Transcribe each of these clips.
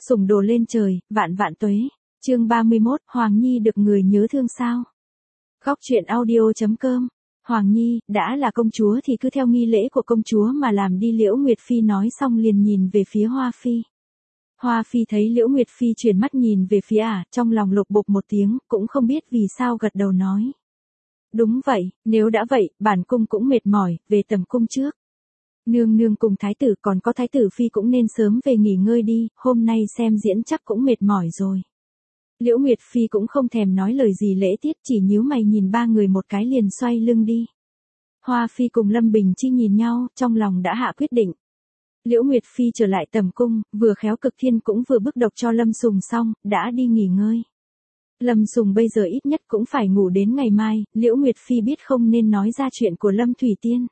Sủng đồ lên trời, vạn vạn tuế. Chương 31, Hoàng Nhi được người nhớ thương sao? Góc truyện audio.com. Hoàng Nhi, đã là công chúa thì cứ theo nghi lễ của công chúa mà làm đi. Liễu Nguyệt Phi nói xong liền nhìn về phía Hoa Phi. Hoa Phi thấy Liễu Nguyệt Phi chuyển mắt nhìn về phía trong lòng lục bục một tiếng, cũng không biết vì sao gật đầu nói. Đúng vậy, nếu đã vậy, bản cung cũng mệt mỏi, về tầm cung trước. Nương nương cùng thái tử còn có thái tử Phi cũng nên sớm về nghỉ ngơi đi, hôm nay xem diễn chắc cũng mệt mỏi rồi. Liễu Nguyệt Phi cũng không thèm nói lời gì lễ tiết, chỉ nhíu mày nhìn ba người một cái liền xoay lưng đi. Hoa Phi cùng Lâm Bình Chi nhìn nhau, trong lòng đã hạ quyết định. Liễu Nguyệt Phi trở lại tầm cung, vừa khéo Cực Thiên cũng vừa bức độc cho Lâm Sùng xong, đã đi nghỉ ngơi. Lâm Sùng bây giờ ít nhất cũng phải ngủ đến ngày mai, Liễu Nguyệt Phi biết không nên nói ra chuyện của Lâm Thủy Tiên.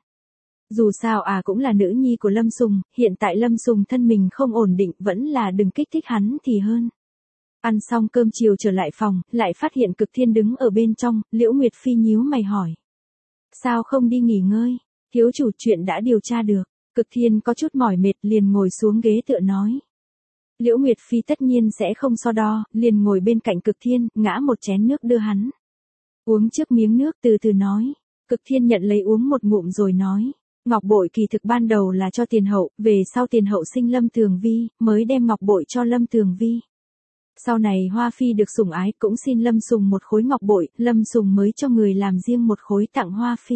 Dù sao cũng là nữ nhi của Lâm Sùng, hiện tại Lâm Sùng thân mình không ổn định, vẫn là đừng kích thích hắn thì hơn. Ăn xong cơm chiều trở lại phòng, lại phát hiện Cực Thiên đứng ở bên trong, Liễu Nguyệt Phi nhíu mày hỏi. Sao không đi nghỉ ngơi? Thiếu chủ chuyện đã điều tra được. Cực Thiên có chút mỏi mệt liền ngồi xuống ghế tựa nói. Liễu Nguyệt Phi tất nhiên sẽ không so đo, liền ngồi bên cạnh Cực Thiên, ngã một chén nước đưa hắn. Uống trước miếng nước từ từ nói. Cực Thiên nhận lấy uống một ngụm rồi nói. Ngọc bội kỳ thực ban đầu là cho tiền hậu, về sau tiền hậu sinh Lâm Tường Vi, mới đem ngọc bội cho Lâm Tường Vi. Sau này Hoa Phi được sủng ái cũng xin Lâm Sùng một khối ngọc bội, Lâm Sùng mới cho người làm riêng một khối tặng Hoa Phi.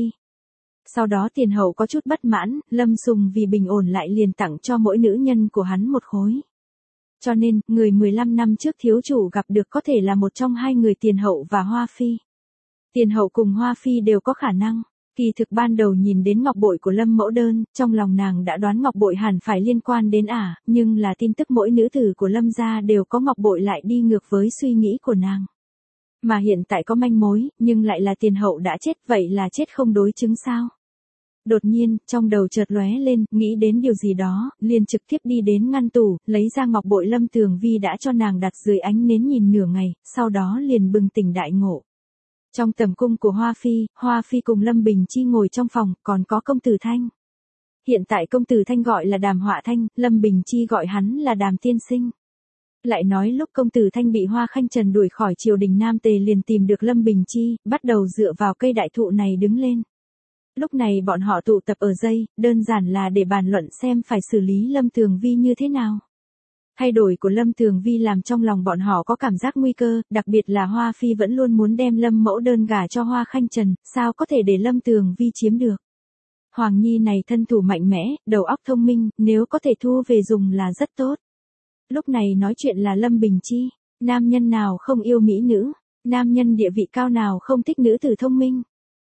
Sau đó tiền hậu có chút bất mãn, Lâm Sùng vì bình ổn lại liền tặng cho mỗi nữ nhân của hắn một khối. Cho nên, người 15 năm trước thiếu chủ gặp được có thể là một trong hai người tiền hậu và Hoa Phi. Tiền hậu cùng Hoa Phi đều có khả năng. Kỳ thực ban đầu nhìn đến ngọc bội của Lâm Mẫu Đơn, trong lòng nàng đã đoán ngọc bội hẳn phải liên quan đến nhưng là tin tức mỗi nữ tử của Lâm gia đều có ngọc bội lại đi ngược với suy nghĩ của nàng. Mà hiện tại có manh mối, nhưng lại là tiền hậu đã chết, vậy là chết không đối chứng sao? Đột nhiên, trong đầu chợt lóe lên, nghĩ đến điều gì đó, liền trực tiếp đi đến ngăn tủ, lấy ra ngọc bội Lâm Tường Vi đã cho nàng đặt dưới ánh nến nhìn nửa ngày, sau đó liền bừng tỉnh đại ngộ. Trong tầm cung của Hoa Phi cùng Lâm Bình Chi ngồi trong phòng, còn có công tử Thanh. Hiện tại công tử Thanh gọi là Đàm Họa Thanh, Lâm Bình Chi gọi hắn là Đàm Tiên Sinh. Lại nói lúc công tử Thanh bị Hoa Khanh Trần đuổi khỏi triều đình Nam Tề liền tìm được Lâm Bình Chi, bắt đầu dựa vào cây đại thụ này đứng lên. Lúc này bọn họ tụ tập ở đây, đơn giản là để bàn luận xem phải xử lý Lâm Tường Vi như thế nào. Thay đổi của Lâm Tường Vi làm trong lòng bọn họ có cảm giác nguy cơ, đặc biệt là Hoa Phi vẫn luôn muốn đem Lâm Mẫu Đơn gả cho Hoa Khanh Trần, sao có thể để Lâm Tường Vi chiếm được. Hoàng Nhi này thân thủ mạnh mẽ, đầu óc thông minh, nếu có thể thu về dùng là rất tốt. Lúc này nói chuyện là Lâm Bình Chi, nam nhân nào không yêu mỹ nữ, nam nhân địa vị cao nào không thích nữ tử thông minh.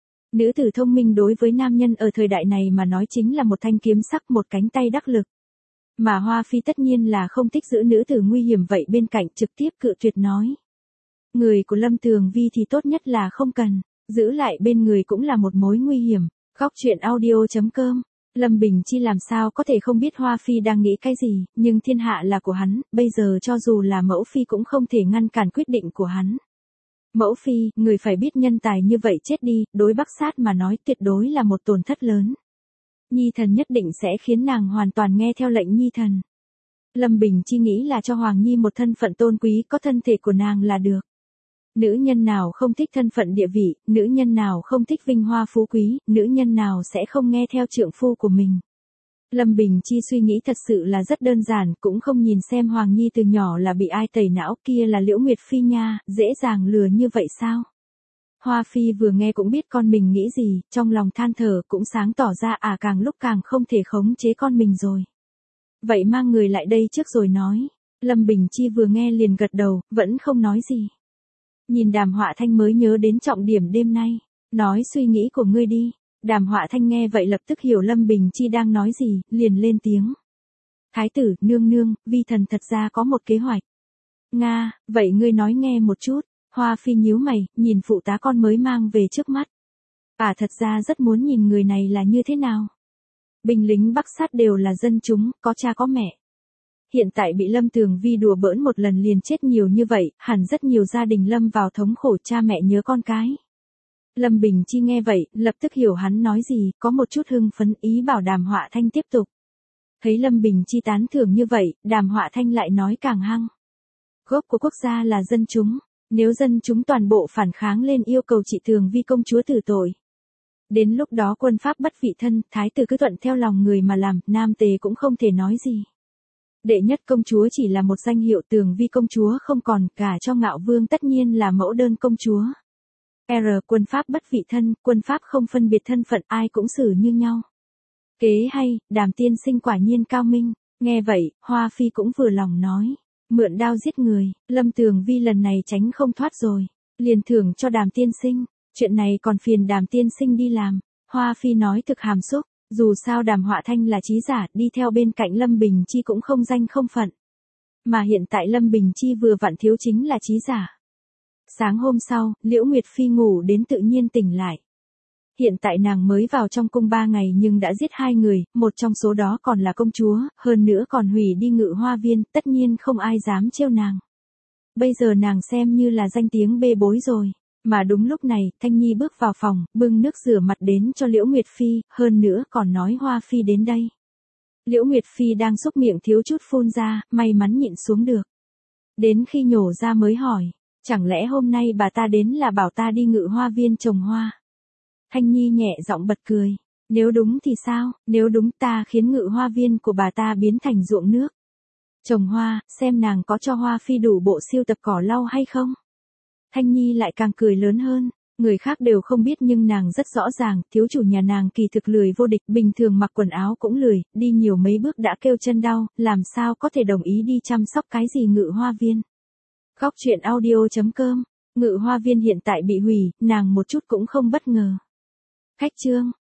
Nữ tử thông minh đối với nam nhân ở thời đại này mà nói chính là một thanh kiếm sắc, một cánh tay đắc lực. Mà Hoa Phi tất nhiên là không thích giữ nữ tử nguy hiểm vậy bên cạnh trực tiếp cự tuyệt nói. Người của Lâm Tường Vi thì tốt nhất là không cần, giữ lại bên người cũng là một mối nguy hiểm. Góc truyện audio.com. Lâm Bình Chi làm sao có thể không biết Hoa Phi đang nghĩ cái gì, nhưng thiên hạ là của hắn, bây giờ cho dù là Mẫu Phi cũng không thể ngăn cản quyết định của hắn. Mẫu Phi, người phải biết nhân tài như vậy chết đi, đối Bắc Sát mà nói tuyệt đối là một tổn thất lớn. Nhi thần nhất định sẽ khiến nàng hoàn toàn nghe theo lệnh Nhi thần. Lâm Bình Chi nghĩ là cho Hoàng Nhi một thân phận tôn quý, có thân thể của nàng là được. Nữ nhân nào không thích thân phận địa vị, nữ nhân nào không thích vinh hoa phú quý, nữ nhân nào sẽ không nghe theo trượng phu của mình. Lâm Bình Chi suy nghĩ thật sự là rất đơn giản, cũng không nhìn xem Hoàng Nhi từ nhỏ là bị ai tẩy não, kia là Liễu Nguyệt Phi nha, dễ dàng lừa như vậy sao? Hoa Phi vừa nghe cũng biết con mình nghĩ gì, trong lòng than thở cũng sáng tỏ ra càng lúc càng không thể khống chế con mình rồi. Vậy mang người lại đây trước rồi nói. Lâm Bình Chi vừa nghe liền gật đầu, vẫn không nói gì. Nhìn Đàm Họa Thanh mới nhớ đến trọng điểm đêm nay. Nói suy nghĩ của ngươi đi. Đàm Họa Thanh nghe vậy lập tức hiểu Lâm Bình Chi đang nói gì, liền lên tiếng. Thái tử, nương nương, vi thần thật ra có một kế hoạch. Nga, vậy ngươi nói nghe một chút. Hoa Phi nhíu mày, nhìn phụ tá con mới mang về trước mắt. Thật ra rất muốn nhìn người này là như thế nào. Binh lính Bắc Sát đều là dân chúng, có cha có mẹ. Hiện tại bị Lâm Tường Vi đùa bỡn một lần liền chết nhiều như vậy, hẳn rất nhiều gia đình lâm vào thống khổ, cha mẹ nhớ con cái. Lâm Bình Chi nghe vậy, lập tức hiểu hắn nói gì, có một chút hưng phấn, ý bảo Đàm Họa Thanh tiếp tục. Thấy Lâm Bình Chi tán thưởng như vậy, Đàm Họa Thanh lại nói càng hăng. Gốc của quốc gia là dân chúng, nếu dân chúng toàn bộ phản kháng lên yêu cầu chị Tường Vi công chúa tử tội. Đến lúc đó quân pháp bất vị thân, thái tử cứ thuận theo lòng người mà làm, nam tề cũng không thể nói gì. Đệ nhất công chúa chỉ là một danh hiệu, Tường Vi công chúa không còn, cả cho Ngạo Vương tất nhiên là mẫu đơn công chúa. Quân pháp bất vị thân, quân pháp không phân biệt thân phận, ai cũng xử như nhau. Kế hay, Đàm tiên sinh quả nhiên cao minh. Nghe vậy, Hoa Phi cũng vừa lòng nói. Mượn đao giết người, Lâm Tường Vi lần này tránh không thoát rồi. Liền thưởng cho Đàm tiên sinh. Chuyện này còn phiền Đàm tiên sinh đi làm. Hoa Phi nói thực hàm xúc. Dù sao Đàm Họa Thanh là trí giả, đi theo bên cạnh Lâm Bình Chi cũng không danh không phận. Mà hiện tại Lâm Bình Chi vừa vặn thiếu chính là trí giả. Sáng hôm sau, Liễu Nguyệt Phi ngủ đến tự nhiên tỉnh lại. Hiện tại nàng mới vào trong cung 3 ngày nhưng đã giết 2 người, một trong số đó còn là công chúa, hơn nữa còn hủy đi Ngự Hoa Viên, tất nhiên không ai dám trêu nàng. Bây giờ nàng xem như là danh tiếng bê bối rồi. Mà đúng lúc này, Thanh Nhi bước vào phòng, bưng nước rửa mặt đến cho Liễu Nguyệt Phi, hơn nữa còn nói Hoa Phi đến đây. Liễu Nguyệt Phi đang xúc miệng thiếu chút phun ra, may mắn nhịn xuống được. Đến khi nhổ ra mới hỏi, chẳng lẽ hôm nay bà ta đến là bảo ta đi Ngự Hoa Viên trồng hoa? Thanh Nhi nhẹ giọng bật cười. Nếu đúng thì sao, nếu đúng ta khiến Ngự Hoa Viên của bà ta biến thành ruộng nước. Trồng hoa, xem nàng có cho Hoa Phi đủ bộ siêu tập cỏ lau hay không? Thanh Nhi lại càng cười lớn hơn. Người khác đều không biết nhưng nàng rất rõ ràng, thiếu chủ nhà nàng kỳ thực lười vô địch, bình thường mặc quần áo cũng lười, đi nhiều mấy bước đã kêu chân đau, làm sao có thể đồng ý đi chăm sóc cái gì Ngự Hoa Viên. Góc truyện audio.com. Ngự Hoa Viên hiện tại bị hủy, nàng một chút cũng không bất ngờ. Khách chương.